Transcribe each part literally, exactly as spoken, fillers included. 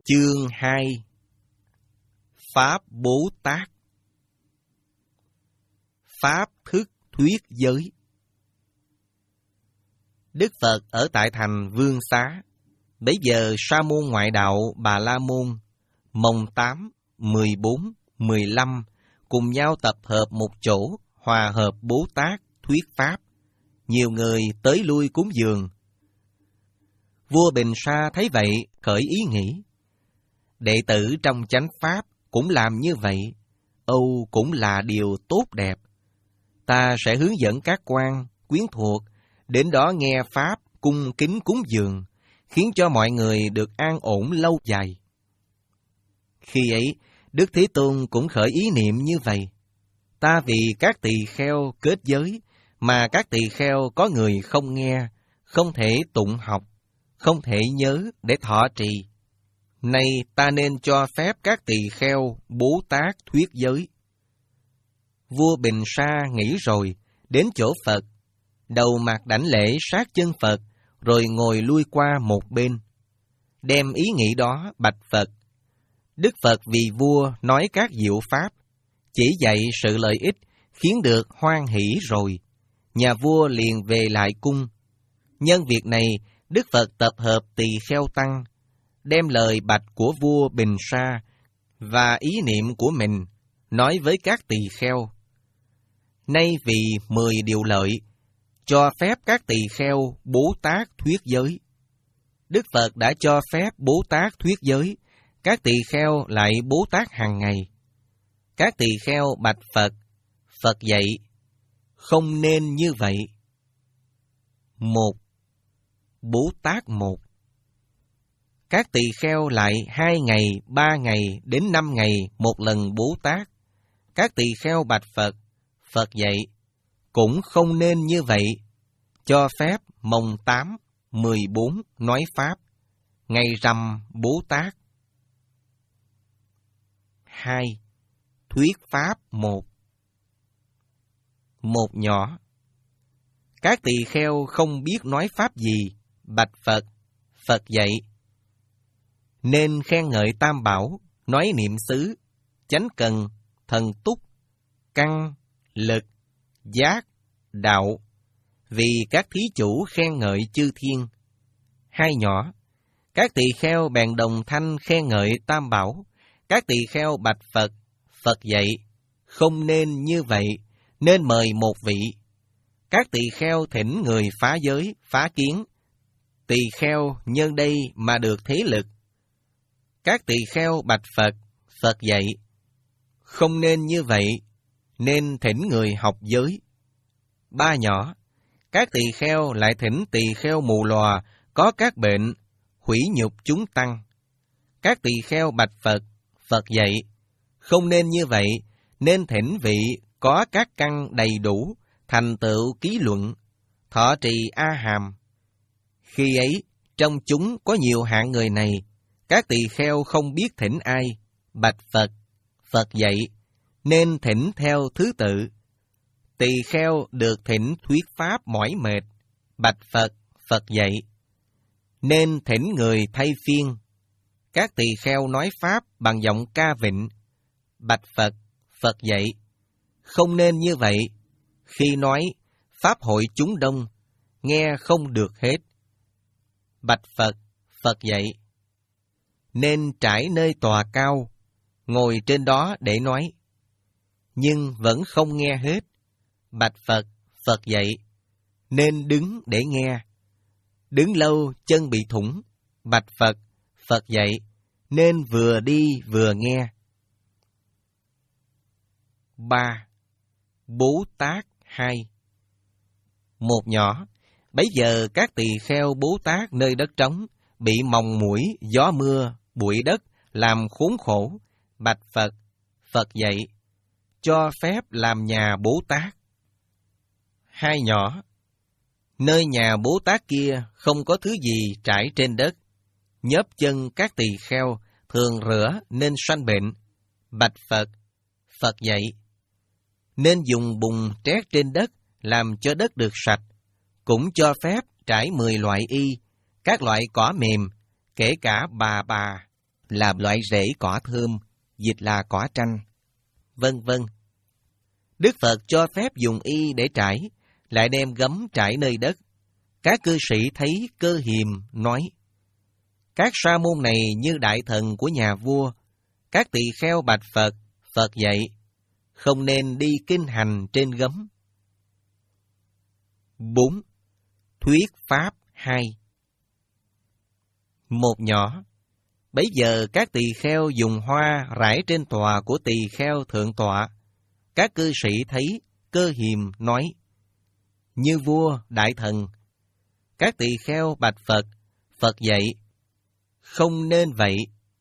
Chương hai. Pháp Bố Tát. Pháp thức thuyết giới. Đức Phật ở tại thành Vương Xá. Bấy giờ sa môn ngoại đạo Bà La Môn, mồng tám, mười bốn, mười lăm cùng nhau tập hợp một chỗ, hòa hợp Bố Tát thuyết Pháp. Nhiều người tới lui cúng dường. Vua Bình Sa thấy vậy, khởi ý nghĩ: đệ tử trong chánh Pháp cũng làm như vậy, âu cũng là điều tốt đẹp. Ta sẽ hướng dẫn các quan, quyến thuộc đến đó nghe Pháp, cung kính cúng dường, khiến cho mọi người được an ổn lâu dài. Khi ấy, Đức Thế Tôn cũng khởi ý niệm như vậy. Ta vì các tỳ kheo kết giới, mà các tỳ kheo có người không nghe, không thể tụng học, không thể nhớ để thọ trì. Nay ta nên cho phép các tỳ kheo Bố Tát thuyết giới. Vua Bình Sa nghĩ rồi, đến chỗ Phật, đầu mặt đảnh lễ sát chân Phật, rồi ngồi lui qua một bên. Đem ý nghĩ đó bạch Phật. Đức Phật vì vua nói các diệu pháp, chỉ dạy sự lợi ích, khiến được hoan hỷ rồi. Nhà vua liền về lại cung. Nhân việc này, Đức Phật tập hợp tỳ kheo tăng, đem lời bạch của vua Bình Sa và ý niệm của mình nói với các tỳ kheo. Nay vì mười điều lợi, cho phép các tỳ kheo Bố Tát thuyết giới. Đức Phật đã cho phép Bố Tát thuyết giới, các tỳ kheo lại Bố Tát hàng ngày. Các tỳ kheo bạch Phật, Phật dạy: không nên như vậy. Một. Bố Tát một. Các tỳ kheo lại hai ngày, ba ngày, đến năm ngày một lần Bố Tát. Các tỳ kheo bạch Phật, Phật dạy: cũng không nên như vậy. Cho phép mồng tám, mười bốn nói Pháp, ngày rằm Bố Tát. Hai. Thuyết Pháp một. Một nhỏ. Các tỳ kheo không biết nói Pháp gì, bạch Phật, Phật dạy: nên khen ngợi Tam Bảo, nói niệm xứ, chánh cần, thần túc, căn, lực, giác, đạo, vì các thí chủ khen ngợi chư thiên. Hai nhỏ. Các tỳ kheo bèn đồng thanh khen ngợi Tam Bảo. Các tỳ kheo bạch Phật, Phật dạy: không nên như vậy, nên mời một vị. Các tỳ kheo thỉnh người phá giới, phá kiến. Tỳ kheo nhân đây mà được thế lực. Các tỳ kheo bạch Phật, Phật dạy: không nên như vậy, nên thỉnh người học giới. Ba nhỏ. Các tỳ kheo lại thỉnh tỳ kheo mù lòa, có các bệnh, hủy nhục chúng tăng. Các tỳ kheo bạch Phật, Phật dạy: không nên như vậy, nên thỉnh vị có các căn đầy đủ, thành tựu ký luận, thọ trì A Hàm. Khi ấy, trong chúng có nhiều hạng người này, các tỳ kheo không biết thỉnh ai, bạch Phật, Phật dạy, nên thỉnh theo thứ tự. Tỳ kheo được thỉnh thuyết Pháp mỏi mệt, bạch Phật, Phật dạy, nên thỉnh người thay phiên. Các tỳ kheo nói Pháp bằng giọng ca vịnh, bạch Phật, Phật dạy, không nên như vậy. Khi nói, Pháp hội chúng đông, nghe không được hết. Bạch Phật, Phật dạy, nên trải nơi tòa cao, ngồi trên đó để nói, nhưng vẫn không nghe hết. Bạch Phật, Phật dạy, nên đứng để nghe. Đứng lâu chân bị thủng. Bạch Phật, Phật dạy, nên vừa đi vừa nghe. Ba. Bố Tát hai. Một nhỏ. Bấy giờ các tỳ kheo Bố Tát nơi đất trống, bị mòng muỗi, gió mưa, bụi đất làm khốn khổ. Bạch Phật, Phật dạy, cho phép làm nhà Bố Tát. Hai nhỏ. Nơi nhà Bố Tát kia không có thứ gì trải trên đất. Nhớp chân các tỳ kheo thường rửa nên sanh bệnh. Bạch Phật, Phật dạy, nên dùng bùn trét trên đất làm cho đất được sạch. Cũng cho phép trải mười loại y, các loại cỏ mềm, kể cả bà bà, là loại rễ cỏ thơm, dịch là cỏ tranh, vân vân. Đức Phật cho phép dùng y để trải, lại đem gấm trải nơi đất. Các cư sĩ thấy cơ hiềm, nói: các sa môn này như đại thần của nhà vua. Các tỳ kheo bạch Phật, Phật dạy, không nên đi kinh hành trên gấm. bốn. Thuyết Pháp hai. Một nhỏ. Bấy giờ các tỳ kheo dùng hoa rải trên tòa của tỳ kheo thượng tọa. Các cư sĩ thấy cơ hiềm, nói: như vua, đại thần. Các tỳ kheo bạch Phật, Phật dạy, không nên vậy.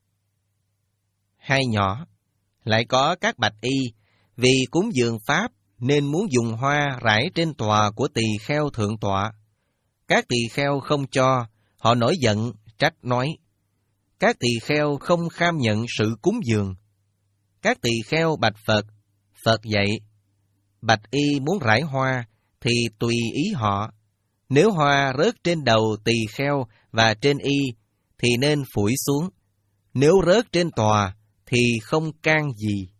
Hai nhỏ. Lại có các bạch y, vì cúng dường Pháp nên muốn dùng hoa rải trên tòa của tỳ kheo thượng tọa. Các tỳ kheo không cho, họ nổi giận, trách nói: các tỳ kheo không kham nhận sự cúng dường. Các tỳ kheo bạch Phật, Phật dạy, bạch y muốn rải hoa thì tùy ý họ. Nếu hoa rớt trên đầu tỳ kheo và trên y thì nên phủi xuống. Nếu rớt trên tòa thì không can gì.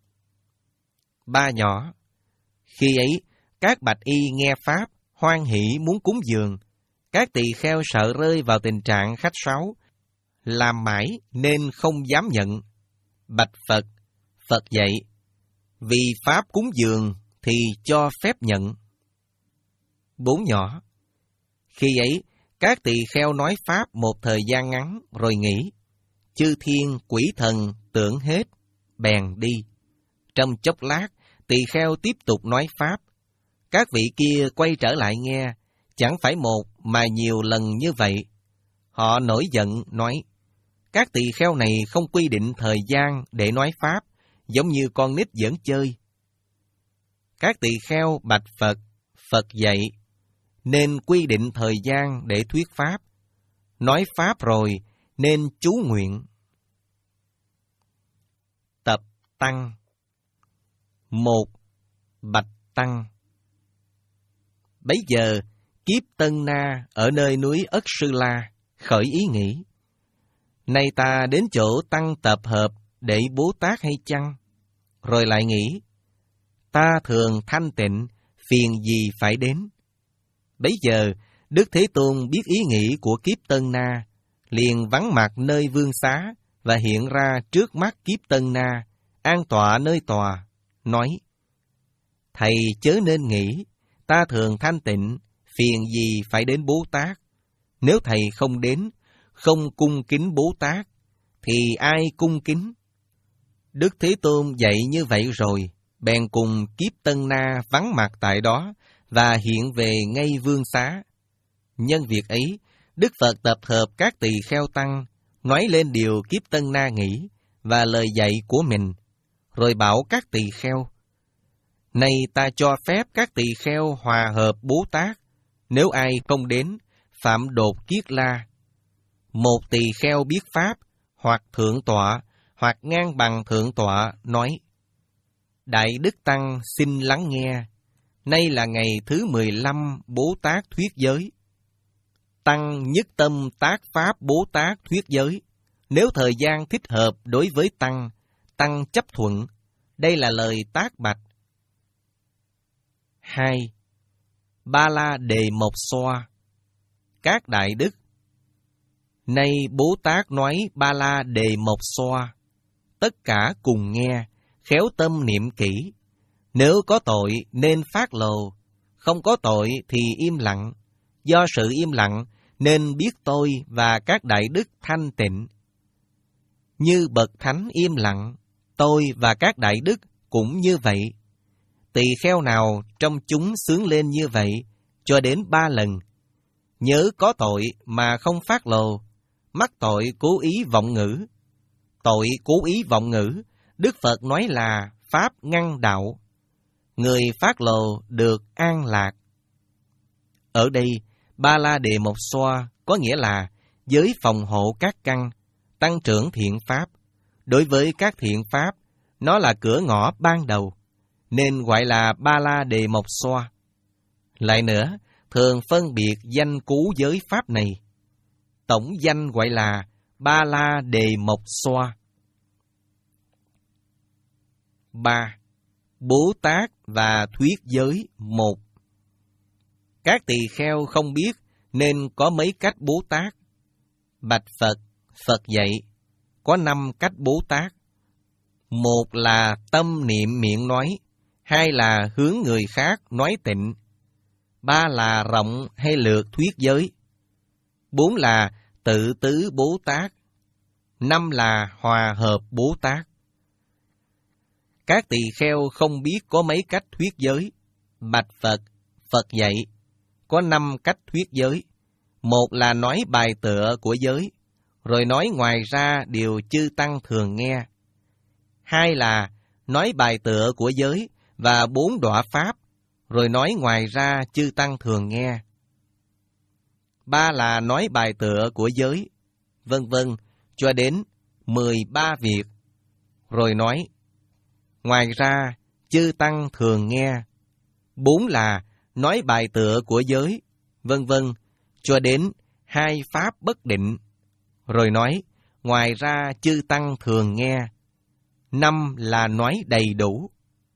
Ba nhỏ. Khi ấy, các bạch y nghe Pháp, hoan hỷ muốn cúng dường. Các tỳ kheo sợ rơi vào tình trạng khách sáo, làm mãi nên không dám nhận. Bạch Phật, Phật dạy, vì Pháp cúng dường thì cho phép nhận. Bốn nhỏ. Khi ấy, các tỳ kheo nói Pháp một thời gian ngắn rồi nghỉ. Chư thiên, quỷ thần tưởng hết, bèn đi. Trong chốc lát, tỳ kheo tiếp tục nói Pháp. Các vị kia quay trở lại nghe, chẳng phải một mà nhiều lần như vậy. Họ nổi giận nói: các tỳ kheo này không quy định thời gian để nói Pháp, giống như con nít giỡn chơi. Các tỳ kheo bạch Phật, Phật dạy, nên quy định thời gian để thuyết Pháp. Nói Pháp rồi nên chú nguyện. Tập Tăng. Một. Bạch Tăng. Bấy giờ, Kiếp Tân Na ở nơi núi Ất Sư La khởi ý nghĩ: nay ta đến chỗ tăng tập hợp để Bố Tát hay chăng? Rồi lại nghĩ: ta thường thanh tịnh, phiền gì phải đến? Bấy giờ, Đức Thế Tôn biết ý nghĩ của Kiếp Tân Na, liền vắng mặt nơi vương xá và hiện ra trước mắt Kiếp Tân Na, an tọa nơi tòa, nói: thầy chớ nên nghĩ, ta thường thanh tịnh, phiền gì phải đến Bố Tát? Nếu thầy không đến, không cung kính Bố Tát, thì ai cung kính? Đức Thế Tôn dạy như vậy rồi, bèn cùng Kiếp Tân Na vắng mặt tại đó và hiện về ngay vương xá. Nhân việc ấy, Đức Phật tập hợp các tỳ kheo tăng, nói lên điều Kiếp Tân Na nghĩ và lời dạy của mình, rồi bảo các tỳ kheo: nay ta cho phép các tỳ kheo hòa hợp Bố Tát, nếu ai không đến, phạm đột kiết la. Một tỳ kheo biết Pháp, hoặc thượng tọa, hoặc ngang bằng thượng tọa, nói: Đại Đức Tăng xin lắng nghe, nay là ngày thứ mười lăm Bố Tát thuyết giới. Tăng nhất tâm tác Pháp Bố Tát thuyết giới. Nếu thời gian thích hợp đối với Tăng, Tăng chấp thuận. Đây là lời tác bạch. Hai. Ba La Đề Mộc Xoa. Các đại đức, nay Bố Tát nói Ba La Đề Mộc Xoa, tất cả cùng nghe, khéo tâm niệm kỹ. Nếu có tội nên phát lồ, không có tội thì im lặng. Do sự im lặng nên biết tôi và các đại đức thanh tịnh. Như bậc thánh im lặng, tôi và các đại đức cũng như vậy. Tỳ kheo nào trong chúng sướng lên như vậy cho đến ba lần. Nhớ có tội mà không phát lồ, mắc tội cố ý vọng ngữ. Tội cố ý vọng ngữ, Đức Phật nói là pháp ngăn đạo. Người phát lồ được an lạc. Ở đây, Ba La Đề Mộc Xoa có nghĩa là giới phòng hộ các căn, tăng trưởng thiện pháp. Đối với các thiện pháp, nó là cửa ngõ ban đầu, nên gọi là Ba La Đề Mộc Xoa. Lại nữa, thường phân biệt danh cú giới pháp này. Tổng danh gọi là Ba La Đề Mộc Xoa. Ba. Bố Tát và thuyết giới một. Các tỳ kheo không biết nên có mấy cách Bố Tát. Bạch Phật, Phật dạy, có năm cách Bố Tát. Một là tâm niệm miệng nói, hai là hướng người khác nói tịnh, ba là rộng hay lược thuyết giới, bốn là tự tứ Bố Tát, năm là hòa hợp Bố Tát. Các tỳ kheo không biết có mấy cách thuyết giới. Bạch Phật, Phật dạy, có năm cách thuyết giới. Một là nói bài tựa của giới, rồi nói ngoài ra điều chư tăng thường nghe. Hai là nói bài tựa của giới và bốn đọa pháp, rồi nói ngoài ra chư tăng thường nghe. Ba là nói bài tựa của giới, vân vân, cho đến mười ba việc, rồi nói ngoài ra chư tăng thường nghe. Bốn là nói bài tựa của giới, vân vân, cho đến hai pháp bất định, rồi nói ngoài ra chư tăng thường nghe. Năm là nói đầy đủ.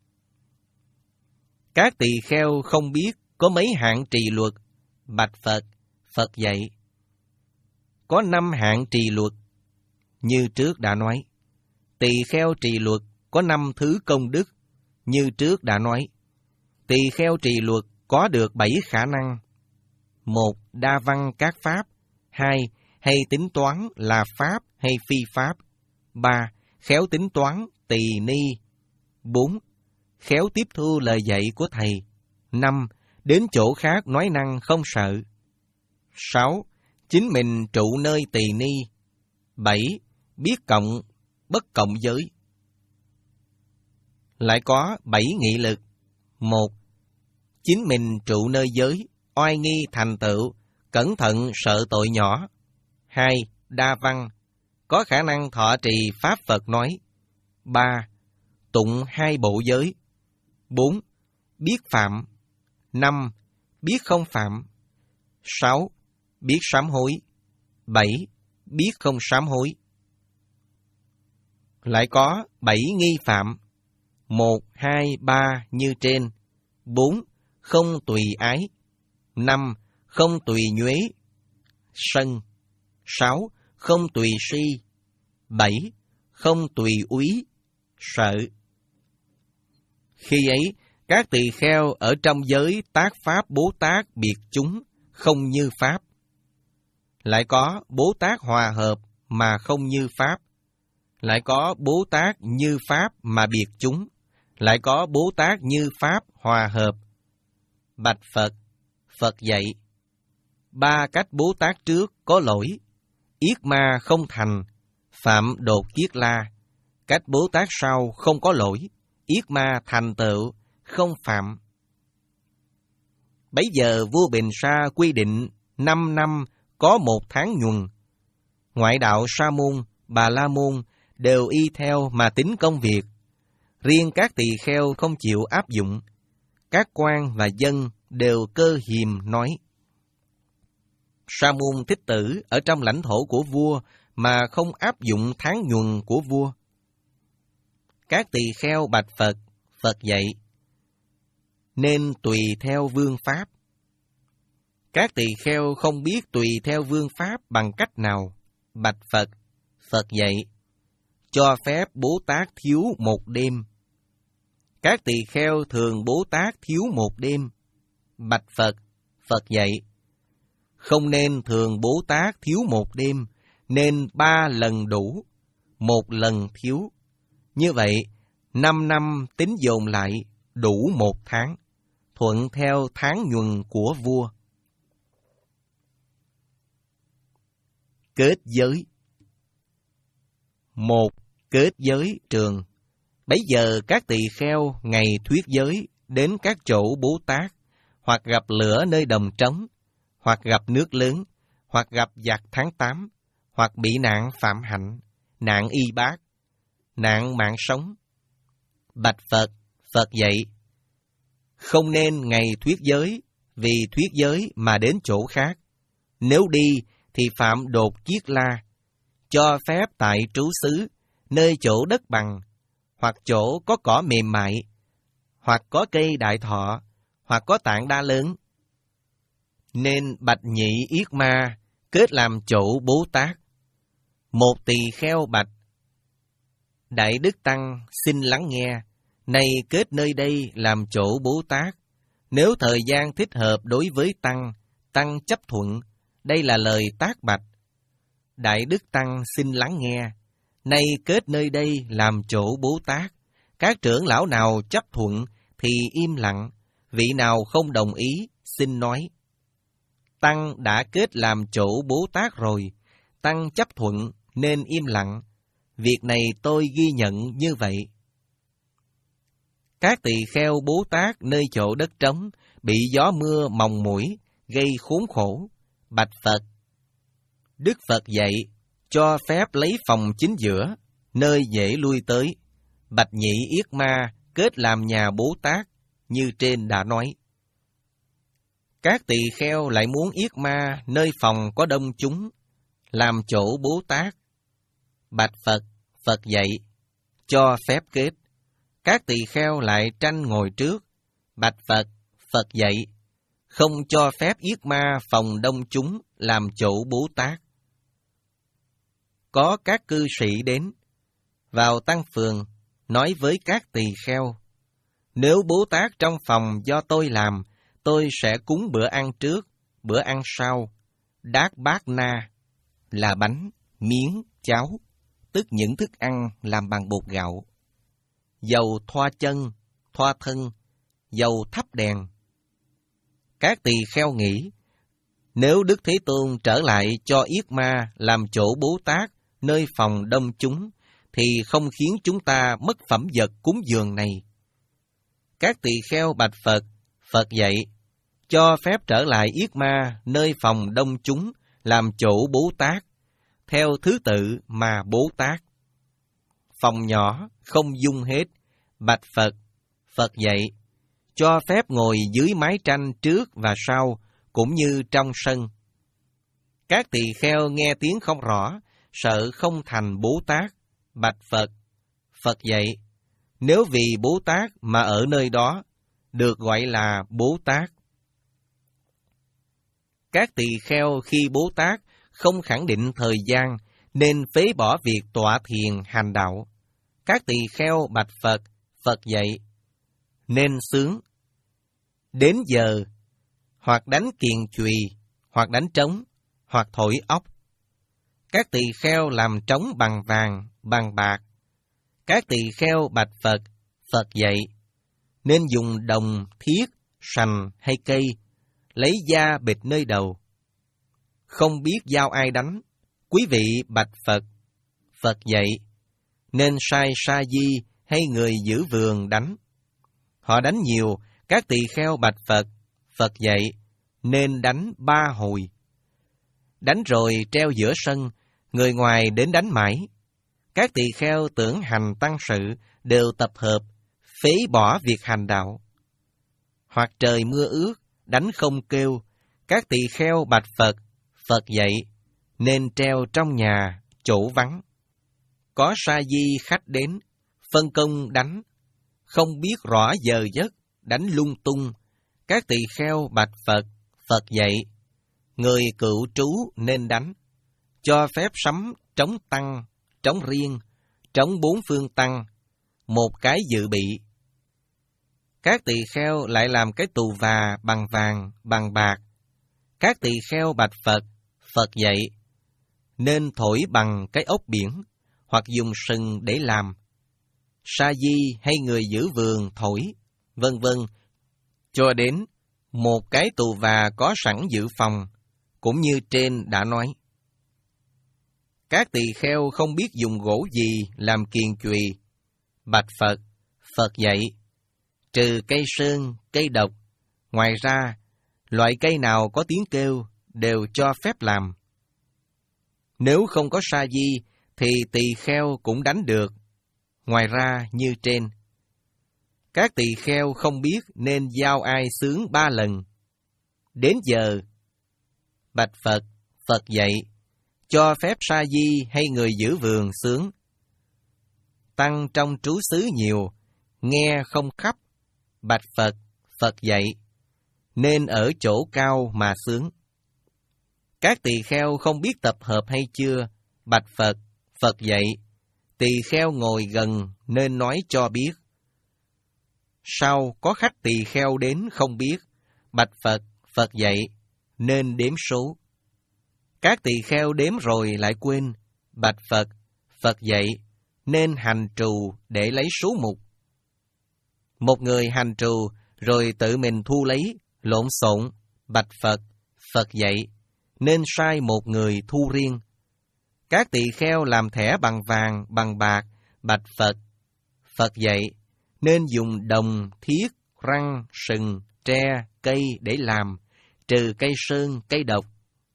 Các tỳ kheo không biết có mấy hạng trì luật. Bạch Phật, Phật dạy, có năm hạng trì luật. Như trước đã nói, tỳ kheo trì luật có năm thứ công đức. Như trước đã nói, tỳ kheo trì luật có được bảy khả năng. Một, đa văn các pháp. Hai, hay tính toán là pháp hay phi pháp. Ba, khéo tính toán tỳ ni. Bốn, khéo tiếp thu lời dạy của thầy. Năm, đến chỗ khác nói năng không sợ. Sáu, chính mình trụ nơi tỳ ni. Bảy, biết cộng, bất cộng giới. Lại có bảy nghị lực. Một, chính mình trụ nơi giới, oai nghi thành tựu, cẩn thận sợ tội nhỏ. Hai, đa văn, có khả năng thọ trì pháp Phật nói. Ba, tụng hai bộ giới. Bốn, biết phạm. Năm, biết không phạm. Sáu, biết sám hối. Bảy, biết không sám hối. Lại có bảy nghi phạm. Một, hai, ba như trên. Bốn, không tùy ái. Năm, không tùy nhuế, sân. Sáu, không tùy si. Bảy, không tùy úy, sợ. Khi ấy, các tỳ kheo ở trong giới tác pháp Bố Tát biệt chúng, không như pháp. Lại có Bố Tát hòa hợp mà không như pháp. Lại có Bố Tát như pháp mà biệt chúng. Lại có Bố Tát như pháp hòa hợp. Bạch Phật, Phật dạy, ba cách Bố Tát trước có lỗi, yết ma không thành, phạm đột kiết la. Cách Bố Tát sau không có lỗi, yết ma thành tựu, không phạm. Bấy giờ vua Bình Sa quy định năm năm có một tháng nhuần. Ngoại đạo Sa môn, Bà La môn đều y theo mà tính công việc. Riêng các tỳ kheo không chịu áp dụng. Các quan và dân đều cơ hiềm nói. Sa môn Thích Tử ở trong lãnh thổ của vua mà không áp dụng tháng nhuần của vua. Các tỳ kheo bạch Phật, Phật dạy, nên tùy theo vương pháp. Các tỳ kheo không biết tùy theo vương pháp bằng cách nào. Bạch Phật, Phật dạy, cho phép Bố Tát thiếu một đêm. Các tỳ kheo thường Bố Tát thiếu một đêm. Bạch Phật, Phật dạy, không nên thường Bố Tát thiếu một đêm, nên ba lần đủ, một lần thiếu. Như vậy, năm năm tính dồn lại, đủ một tháng, thuận theo tháng nhuần của vua. Kết giới. Một, kết giới trường. Bấy giờ các tỳ kheo ngày thuyết giới đến các chỗ Bố Tát, hoặc gặp lửa nơi đồng trống, hoặc gặp nước lớn, hoặc gặp giặc tháng tám, hoặc bị nạn phạm hạnh, nạn y bác, nạn mạng sống. Bạch Phật, Phật dạy, không nên ngày thuyết giới, vì thuyết giới mà đến chỗ khác. Nếu đi thì phạm đột kiết la. cho phép tại trú xứ, nơi chỗ đất bằng, hoặc chỗ có cỏ mềm mại, hoặc có cây đại thọ, hoặc có tảng đá lớn. Nên bạch nhị yết ma kết làm chỗ Bố Tát. Một tỳ kheo bạch: Đại Đức Tăng xin lắng nghe, nay kết nơi đây làm chỗ Bố Tát. Nếu thời gian thích hợp đối với Tăng, Tăng chấp thuận, đây là lời tác bạch. Đại Đức Tăng xin lắng nghe, nay kết nơi đây làm chỗ Bố Tát. Các trưởng lão nào chấp thuận thì im lặng, vị nào không đồng ý xin nói. Tăng đã kết làm chỗ Bố Tát rồi, Tăng chấp thuận nên im lặng. Việc này tôi ghi nhận như vậy. Các tỳ kheo Bố Tát nơi chỗ đất trống, bị gió mưa mòng muỗi, gây khốn khổ, bạch Phật. Đức Phật dạy, cho phép lấy phòng chính giữa, nơi dễ lui tới. Bạch nhị yết ma kết làm nhà Bố Tát, như trên đã nói. Các tỳ kheo lại muốn yết ma nơi phòng có đông chúng, làm chỗ Bố Tát. Bạch Phật, Phật dạy, cho phép kết. Các tỳ kheo lại tranh ngồi trước. Bạch Phật, Phật dạy, không cho phép yết ma phòng đông chúng, làm chỗ Bố Tát. Có các cư sĩ đến, vào tăng phường, nói với các tỳ kheo, nếu Bố Tát trong phòng do tôi làm, tôi sẽ cúng bữa ăn trước, bữa ăn sau, đát bát na, là bánh, miếng, cháo, tức những thức ăn làm bằng bột gạo, dầu thoa chân, thoa thân, dầu thắp đèn. Các tỳ kheo nghĩ, nếu Đức Thế Tôn trở lại cho yết ma làm chỗ Bố Tát nơi phòng đông chúng, thì không khiến chúng ta mất phẩm vật cúng dường này. Các tỳ kheo bạch Phật, Phật dạy, cho phép trở lại yết ma nơi phòng đông chúng, làm chỗ Bố Tát, theo thứ tự mà Bố Tát. Phòng nhỏ, không dung hết, bạch Phật, Phật dạy, cho phép ngồi dưới mái tranh trước và sau, cũng như trong sân. Các tỳ kheo nghe tiếng không rõ, sợ không thành Bố Tát, bạch Phật, Phật dạy, nếu vì Bố Tát mà ở nơi đó, được gọi là Bố Tát. Các tỳ kheo khi Bố Tát không khẳng định thời gian, nên phế bỏ việc tọa thiền hành đạo. Các tỳ kheo bạch Phật, Phật dạy, nên sướng. Đến giờ, hoặc đánh kiền chùy, hoặc đánh trống, hoặc thổi óc. Các tỳ kheo làm trống bằng vàng, bằng bạc. Các tỳ kheo bạch Phật, Phật dạy, nên dùng đồng, thiết, sành hay cây, lấy da bịt nơi đầu. Không biết giao ai đánh, quý vị bạch Phật, Phật dạy, nên sai sa di hay người giữ vườn đánh. Họ đánh nhiều, các tỳ kheo bạch Phật, Phật dạy, nên đánh ba hồi. Đánh rồi treo giữa sân, người ngoài đến đánh mãi. Các tỳ kheo tưởng hành tăng sự đều tập hợp, phế bỏ việc hành đạo. Hoặc trời mưa ướt, đánh không kêu, các tỳ kheo bạch Phật, Phật dạy, nên treo trong nhà, chỗ vắng. Có sa di khách đến, phân công đánh, không biết rõ giờ giấc, đánh lung tung. Các tỳ kheo bạch Phật, Phật dạy, người cựu trú nên đánh, cho phép sắm trống tăng, trống riêng, trống bốn phương tăng, một cái dự bị. Các tỳ kheo lại làm cái tù và bằng vàng, bằng bạc. Các tỳ kheo bạch Phật, Phật dạy, nên thổi bằng cái ốc biển, hoặc dùng sừng để làm. Sa di hay người giữ vườn thổi, vân vân, cho đến một cái tù và có sẵn dự phòng, cũng như trên đã nói. Các tỳ kheo không biết dùng gỗ gì làm kiền chùy. Bạch Phật, Phật dạy, trừ cây sơn, cây độc, ngoài ra, loại cây nào có tiếng kêu đều cho phép làm. Nếu không có sa di, thì tỳ kheo cũng đánh được, ngoài ra như trên. Các tỳ kheo không biết nên giao ai xướng ba lần. Đến giờ, bạch Phật, Phật dạy, cho phép sa di hay người giữ vườn sướng. Tăng trong trú xứ nhiều, nghe không khắp, bạch Phật, Phật dạy, nên ở chỗ cao mà sướng. Các tỳ kheo không biết tập hợp hay chưa, bạch Phật, Phật dạy, tỳ kheo ngồi gần nên nói cho biết. Sau có khách tỳ kheo đến không biết, bạch Phật, Phật dạy, nên đếm số. Các tỳ kheo đếm rồi lại quên, bạch Phật, Phật dạy, nên hành trù để lấy số mục. Một người hành trù rồi tự mình thu lấy, lộn xộn, bạch Phật, Phật dạy, nên sai một người thu riêng. Các tỳ kheo làm thẻ bằng vàng, bằng bạc, bạch Phật, Phật dạy, nên dùng đồng, thiết, răng, sừng, tre, cây để làm, trừ cây sơn, cây độc.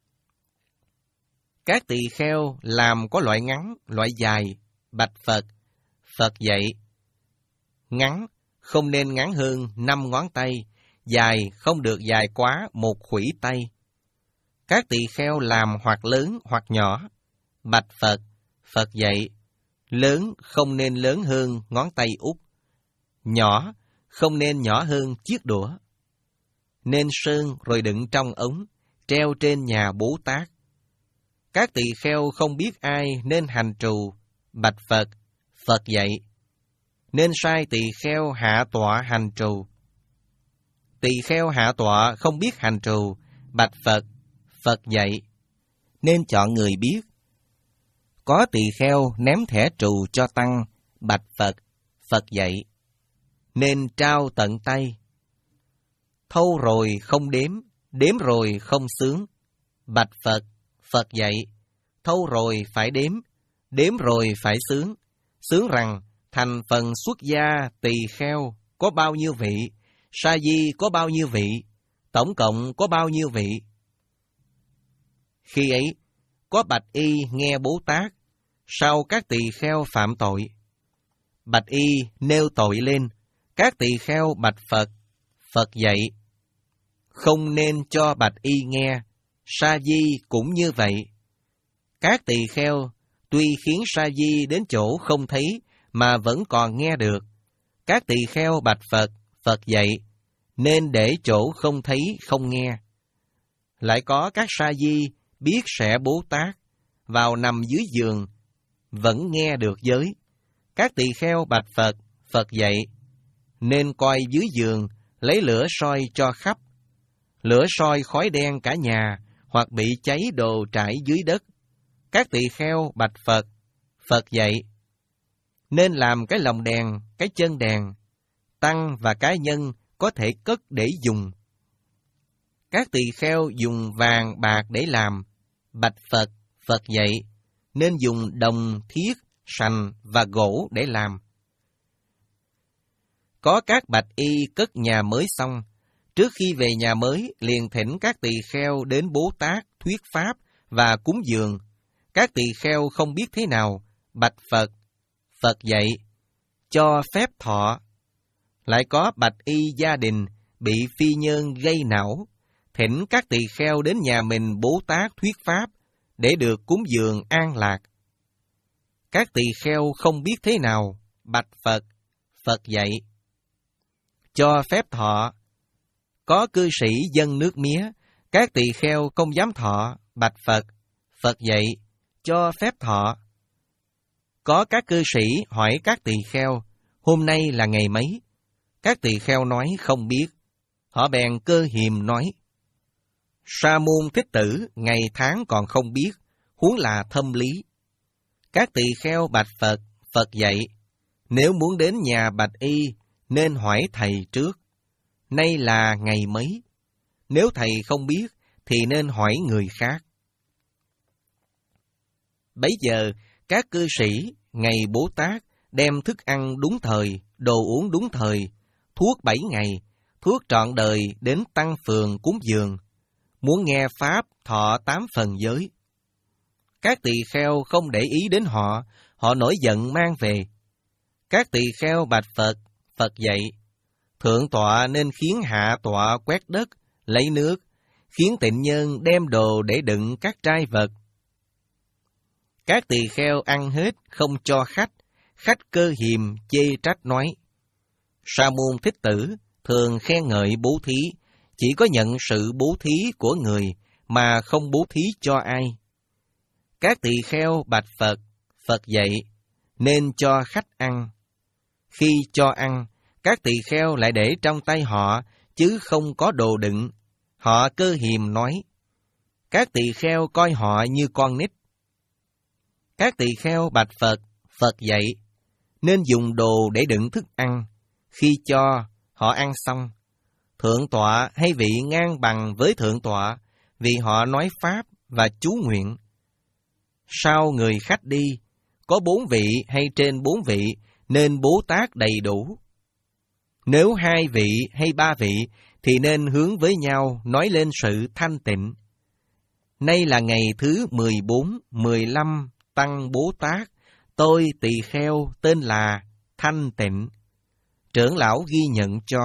Các tỳ kheo làm có loại ngắn, loại dài, bạch Phật, Phật dạy. Ngắn không nên ngắn hơn năm ngón tay, dài không được dài quá một khuỷu tay. Các tỳ kheo làm hoặc lớn hoặc nhỏ, bạch Phật, Phật dạy. Lớn không nên lớn hơn ngón tay út, nhỏ không nên nhỏ hơn chiếc đũa. Nên sơn rồi đựng trong ống, treo trên nhà Bố Tát. Các tỳ kheo không biết ai nên hành trù, bạch Phật, Phật dạy, nên sai tỳ kheo hạ tọa hành trù. Tỳ kheo hạ tọa không biết hành trù, bạch Phật, Phật dạy, nên chọn người biết. Có tỳ kheo ném thẻ trù cho tăng, bạch Phật, Phật dạy, nên trao tận tay. Thâu rồi không đếm, đếm rồi không sướng, bạch Phật, Phật dạy, thâu rồi phải đếm, đếm rồi phải sướng, sướng rằng thành phần xuất gia tỳ kheo có bao nhiêu vị, sa di có bao nhiêu vị, tổng cộng có bao nhiêu vị. Khi ấy, có bạch y nghe Bố Tát, sau các tỳ kheo phạm tội. Bạch y nêu tội lên, các tỳ kheo bạch Phật, Phật dạy, không nên cho bạch y nghe, sa di cũng như vậy. Các tỳ kheo tuy khiến sa di đến chỗ không thấy mà vẫn còn nghe được. Các tỳ kheo bạch Phật, Phật dạy, nên để chỗ không thấy không nghe. Lại có các sa di biết sẽ Bố Tát, vào nằm dưới giường, vẫn nghe được giới. Các tỳ kheo bạch Phật, Phật dạy, nên coi dưới giường, lấy lửa soi cho khắp. Lửa soi khói đen cả nhà, hoặc bị cháy đồ trải dưới đất. Các tỳ kheo bạch Phật, Phật dạy, nên làm cái lồng đèn, cái chân đèn, tăng và cá nhân có thể cất để dùng. Các tỳ kheo dùng vàng bạc để làm, bạch Phật, Phật dạy, nên dùng đồng, thiết, sành và gỗ để làm. Có các bạch y cất nhà mới xong, trước khi về nhà mới liền thỉnh các tỳ kheo đến Bố Tát thuyết pháp và cúng dường. Các tỳ kheo không biết thế nào, bạch Phật, Phật dạy, cho phép thọ. Lại có bạch y gia đình bị phi nhân gây não, thỉnh các tỳ kheo đến nhà mình Bố Tát thuyết pháp để được cúng dường an lạc. Các tỳ kheo không biết thế nào, bạch Phật, Phật dạy, cho phép thọ. Có cư sĩ dâng nước mía, các tỳ kheo không dám thọ, bạch Phật, Phật dạy, cho phép thọ. Có các cư sĩ hỏi các tỳ kheo, hôm nay là ngày mấy? Các tỳ kheo nói không biết. Họ bèn cơ hiềm nói, Sa môn Thích Tử ngày tháng còn không biết, huống là thâm lý. Các tỳ kheo bạch Phật, Phật dạy, nếu muốn đến nhà bạch y, nên hỏi thầy trước, nay là ngày mấy? Nếu thầy không biết, thì nên hỏi người khác. Bấy giờ, các cư sĩ, ngày Bố Tát, đem thức ăn đúng thời, đồ uống đúng thời, thuốc bảy ngày, thuốc trọn đời đến tăng phường cúng dường, muốn nghe Pháp thọ tám phần giới. Các tỳ kheo không để ý đến họ, họ nổi giận mang về. Các tỳ kheo bạch Phật, Phật dạy, thượng tọa nên khiến hạ tọa quét đất, lấy nước, khiến tịnh nhân đem đồ để đựng các trai vật. Các tỳ kheo ăn hết, không cho khách. Khách cơ hiềm chê trách nói: Sa môn Thích Tử thường khen ngợi bố thí, chỉ có nhận sự bố thí của người mà không bố thí cho ai. Các tỳ kheo bạch Phật. Phật dạy: Nên cho khách ăn. Khi cho ăn, các tỳ kheo lại để trong tay họ, chứ không có đồ đựng. Họ cơ hiềm nói: Các tỳ kheo coi họ như con nít. Các tỳ kheo bạch Phật. Phật dạy: Nên dùng đồ để đựng thức ăn. Khi cho, họ ăn xong. Thượng tọa hay vị ngang bằng với thượng tọa, vì họ nói pháp và chú nguyện. Sau người khách đi, có bốn vị hay trên bốn vị, nên bố tát đầy đủ. Nếu hai vị hay ba vị, thì nên hướng với nhau nói lên sự thanh tịnh. Nay là ngày thứ mười bốn, mười lăm Tăng Bố Tát, tôi tỳ kheo tên là Thanh Tịnh. Trưởng lão ghi nhận cho.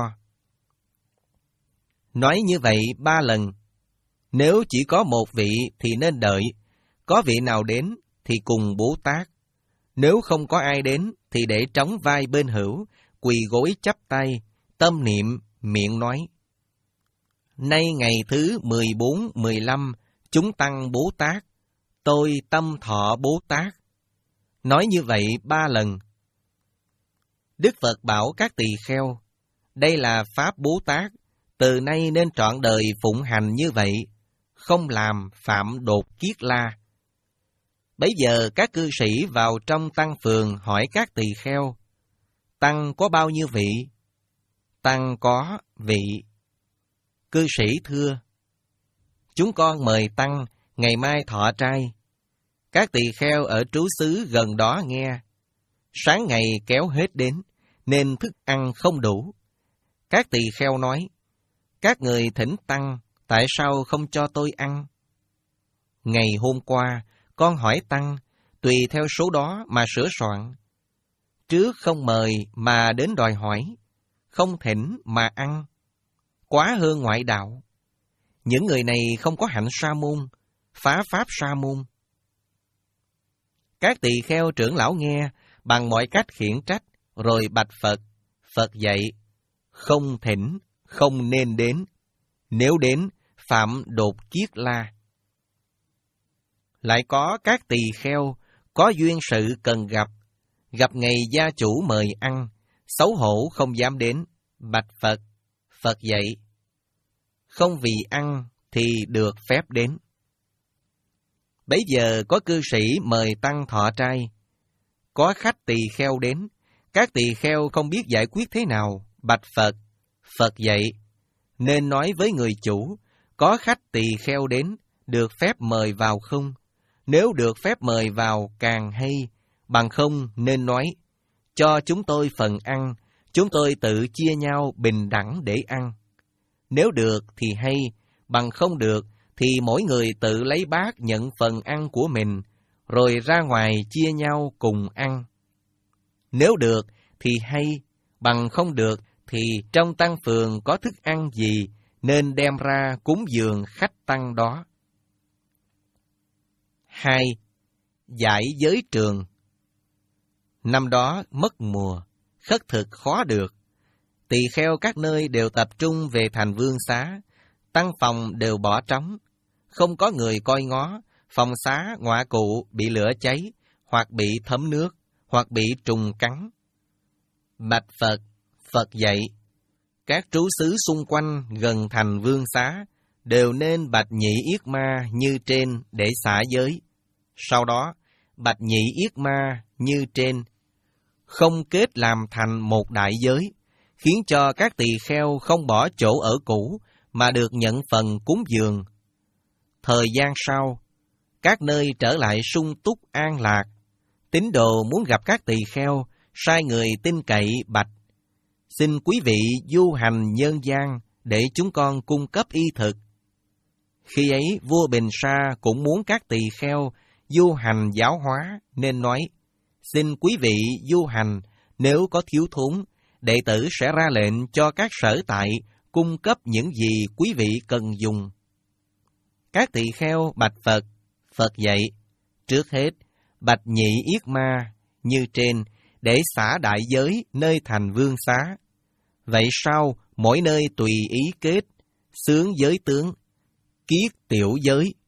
Nói như vậy ba lần. Nếu chỉ có một vị thì nên đợi, có vị nào đến thì cùng Bố Tát. Nếu không có ai đến thì để trống vai bên hữu, quỳ gối chắp tay, tâm niệm, miệng nói: Nay ngày thứ mười bốn, mười lăm, chúng tăng Bố Tát, tôi tâm thọ Bố Tát. Nói như vậy ba lần. Đức Phật bảo các tỳ kheo: Đây là Pháp Bố Tát, từ nay nên trọn đời phụng hành như vậy, không làm phạm đột kiết la. Bấy giờ các cư sĩ vào trong tăng phường hỏi các tỳ kheo: Tăng có bao nhiêu vị? Tăng có vị. Cư sĩ thưa: Chúng con mời tăng ngày mai thọ trai. Các tỳ kheo ở trú xứ gần đó nghe. Sáng ngày kéo hết đến, nên thức ăn không đủ. Các tỳ kheo nói: Các người thỉnh tăng, tại sao không cho tôi ăn? Ngày hôm qua, con hỏi tăng, tùy theo số đó mà sửa soạn. Trước không mời mà đến đòi hỏi, không thỉnh mà ăn, quá hơn ngoại đạo. Những người này không có hạnh sa môn, phá pháp sa môn. Các tỳ kheo trưởng lão nghe, bằng mọi cách khiển trách, rồi bạch Phật. Phật dạy: Không thỉnh, không nên đến. Nếu đến, phạm đột kiết la. Lại có các tỳ kheo có duyên sự cần gặp, gặp ngày gia chủ mời ăn, xấu hổ không dám đến, bạch Phật. Phật dạy: Không vì ăn thì được phép đến. Bấy giờ có cư sĩ mời tăng thọ trai. Có khách tỳ kheo đến, các tỳ kheo không biết giải quyết thế nào, bạch Phật. Phật dạy: Nên nói với người chủ, có khách tỳ kheo đến, được phép mời vào không? Nếu được phép mời vào càng hay, bằng không nên nói: Cho chúng tôi phần ăn, chúng tôi tự chia nhau bình đẳng để ăn. Nếu được thì hay, bằng không được thì mỗi người tự lấy bát nhận phần ăn của mình, rồi ra ngoài chia nhau cùng ăn. Nếu được thì hay, bằng không được thì trong tăng phường có thức ăn gì nên đem ra cúng dường khách tăng đó. Hai. Giải giới trường. Năm đó mất mùa, khất thực khó được. Tỳ kheo các nơi đều tập trung về thành Vương Xá, tăng phòng đều bỏ trống, không có người coi ngó, phòng xá ngọa cụ bị lửa cháy, hoặc bị thấm nước, hoặc bị trùng cắn. Bạch Phật. Phật dạy: Các trú xứ xung quanh gần thành Vương Xá đều nên bạch nhị yết ma như trên để xả giới. Sau đó, bạch nhị yết ma như trên, không kết làm thành một đại giới, khiến cho các tỳ kheo không bỏ chỗ ở cũ mà được nhận phần cúng dường. Thời gian sau, các nơi trở lại sung túc an lạc. Tín đồ muốn gặp các tỳ kheo, sai người tin cậy bạch: Xin quý vị du hành nhân gian để chúng con cung cấp y thực. Khi ấy vua Bình Sa cũng muốn các tỳ kheo du hành giáo hóa, nên nói: Xin quý vị du hành, nếu có thiếu thốn, đệ tử sẽ ra lệnh cho các sở tại cung cấp những gì quý vị cần dùng. Các tỳ kheo bạch Phật. Phật dạy: Trước hết, bạch nhị yết ma như trên, để xả đại giới nơi thành vương xá. Vậy sao mỗi nơi tùy ý kết, xướng giới tướng, kiết tiểu giới,